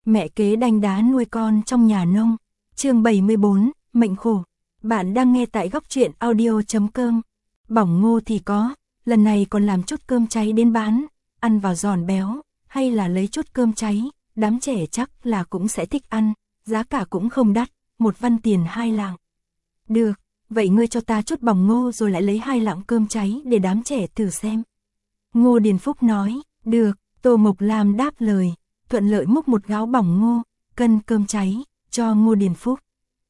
Mẹ kế đanh đá nuôi con trong nhà nông. Chương 74, mệnh khổ. Bạn đang nghe tại góc truyện audio.com. Bỏng ngô thì có, lần này còn làm chút cơm cháy đến bán, ăn vào giòn béo, hay là lấy chút cơm cháy, đám trẻ chắc là cũng sẽ thích ăn, giá cả cũng không đắt, 1 văn tiền 2 lạng. Được, vậy ngươi cho ta chút bỏng ngô rồi lại lấy 2 lạng cơm cháy để đám trẻ thử xem. Ngô Điền Phúc nói, được, Tô Mộc Lam đáp lời, thuận lợi múc 1 gáo bỏng ngô, cân cơm cháy, cho Ngô Điền Phúc.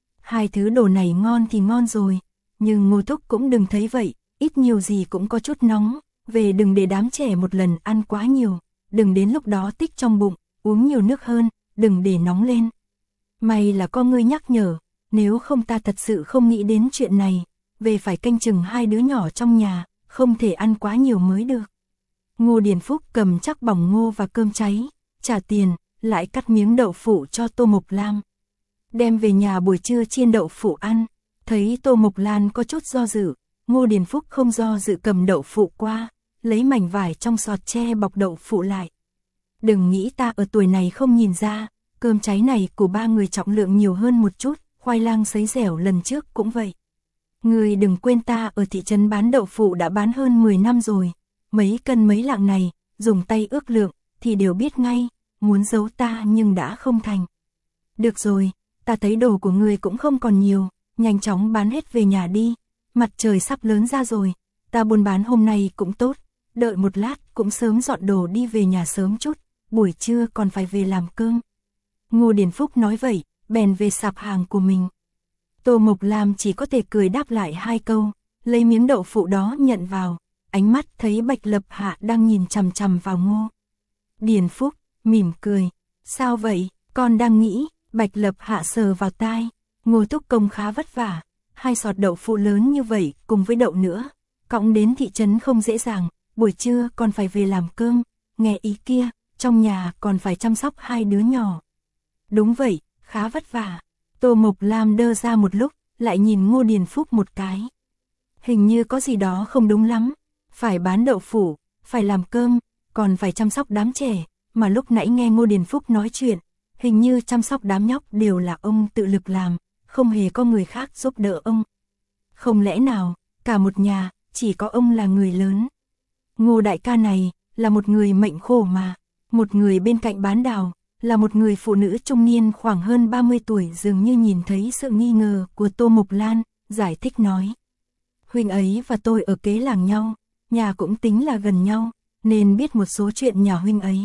2 thứ đồ này ngon thì ngon rồi, nhưng Ngô Thúc cũng đừng thấy vậy, ít nhiều gì cũng có chút nóng, về đừng để đám trẻ một lần ăn quá nhiều, đừng đến lúc đó tích trong bụng, uống nhiều nước hơn, đừng để nóng lên. May là có ngươi nhắc nhở, nếu không ta thật sự không nghĩ đến chuyện này, về phải canh chừng 2 đứa nhỏ trong nhà, không thể ăn quá nhiều mới được. Ngô Điền Phúc cầm chắc bỏng ngô và cơm cháy, trả tiền, lại cắt miếng đậu phụ cho Tô Mộc Lam. Đem về nhà buổi trưa chiên đậu phụ ăn, thấy Tô Mộc Lan có chút do dự, Ngô Điền Phúc không do dự cầm đậu phụ qua, lấy mảnh vải trong sọt tre bọc đậu phụ lại. Đừng nghĩ ta ở tuổi này không nhìn ra, cơm cháy này của 3 người trọng lượng nhiều hơn một chút, khoai lang sấy dẻo lần trước cũng vậy. Người đừng quên ta ở thị trấn bán đậu phụ đã bán hơn 10 năm rồi, mấy cân mấy lạng này, dùng tay ước lượng, thì đều biết ngay, muốn giấu ta nhưng đã không thành. Được rồi, ta thấy đồ của người cũng không còn nhiều, nhanh chóng bán hết về nhà đi, mặt trời sắp lớn ra rồi, ta buôn bán hôm nay cũng tốt, đợi một lát cũng sớm dọn đồ đi về nhà sớm chút, buổi trưa còn phải về làm cơm. Ngô Điền Phúc nói vậy, bèn về sạp hàng của mình. Tô Mộc Lam chỉ có thể cười đáp lại 2 câu, lấy miếng đậu phụ đó nhận vào, ánh mắt thấy Bạch Lập Hạ đang nhìn chằm chằm vào Ngô Điền Phúc, mỉm cười, sao vậy, con đang nghĩ. Bạch Lập Hạ sờ vào tai, Ngô Thúc Công khá vất vả, 2 sọt đậu phụ lớn như vậy cùng với đậu nữa, cõng đến thị trấn không dễ dàng, buổi trưa còn phải về làm cơm, nghe ý kia, trong nhà còn phải chăm sóc 2 đứa nhỏ. Đúng vậy, khá vất vả. Tô Mộc Lam đơ ra một lúc, lại nhìn Ngô Điền Phúc một cái. Hình như có gì đó không đúng lắm, phải bán đậu phụ, phải làm cơm, còn phải chăm sóc đám trẻ, mà lúc nãy nghe Ngô Điền Phúc nói chuyện, hình như chăm sóc đám nhóc đều là ông tự lực làm, không hề có người khác giúp đỡ ông. Không lẽ nào, cả một nhà, chỉ có ông là người lớn. Ngô đại ca này, là một người mệnh khổ mà, một người bên cạnh bán đào, là một người phụ nữ trung niên khoảng hơn 30 tuổi dường như nhìn thấy sự nghi ngờ của Tô Mộc Lan, giải thích nói. Huynh ấy và tôi ở kế làng nhau, nhà cũng tính là gần nhau, nên biết một số chuyện nhà huynh ấy.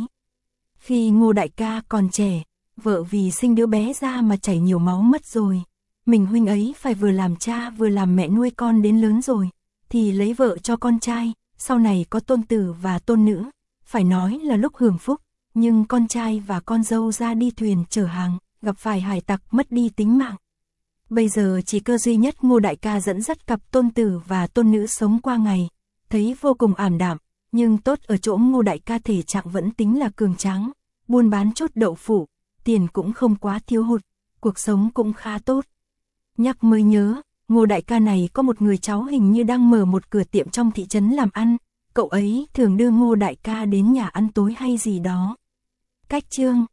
Khi Ngô đại ca còn trẻ, vợ vì sinh đứa bé ra mà chảy nhiều máu mất rồi. Mình huynh ấy phải vừa làm cha vừa làm mẹ nuôi con đến lớn rồi, thì lấy vợ cho con trai, sau này có tôn tử và tôn nữ. Phải nói là lúc hưởng phúc, nhưng con trai và con dâu ra đi thuyền chở hàng, gặp phải hải tặc mất đi tính mạng. Bây giờ chỉ cơ duy nhất Ngô đại ca dẫn dắt cặp tôn tử và tôn nữ sống qua ngày, thấy vô cùng ảm đạm, nhưng tốt ở chỗ Ngô đại ca thể trạng vẫn tính là cường tráng, buôn bán chút đậu phụ, tiền cũng không quá thiếu hụt, cuộc sống cũng khá tốt. Nhắc mới nhớ, Ngô đại ca này có một người cháu hình như đang mở một cửa tiệm trong thị trấn làm ăn, cậu ấy thường đưa Ngô đại ca đến nhà ăn tối hay gì đó. Cách chương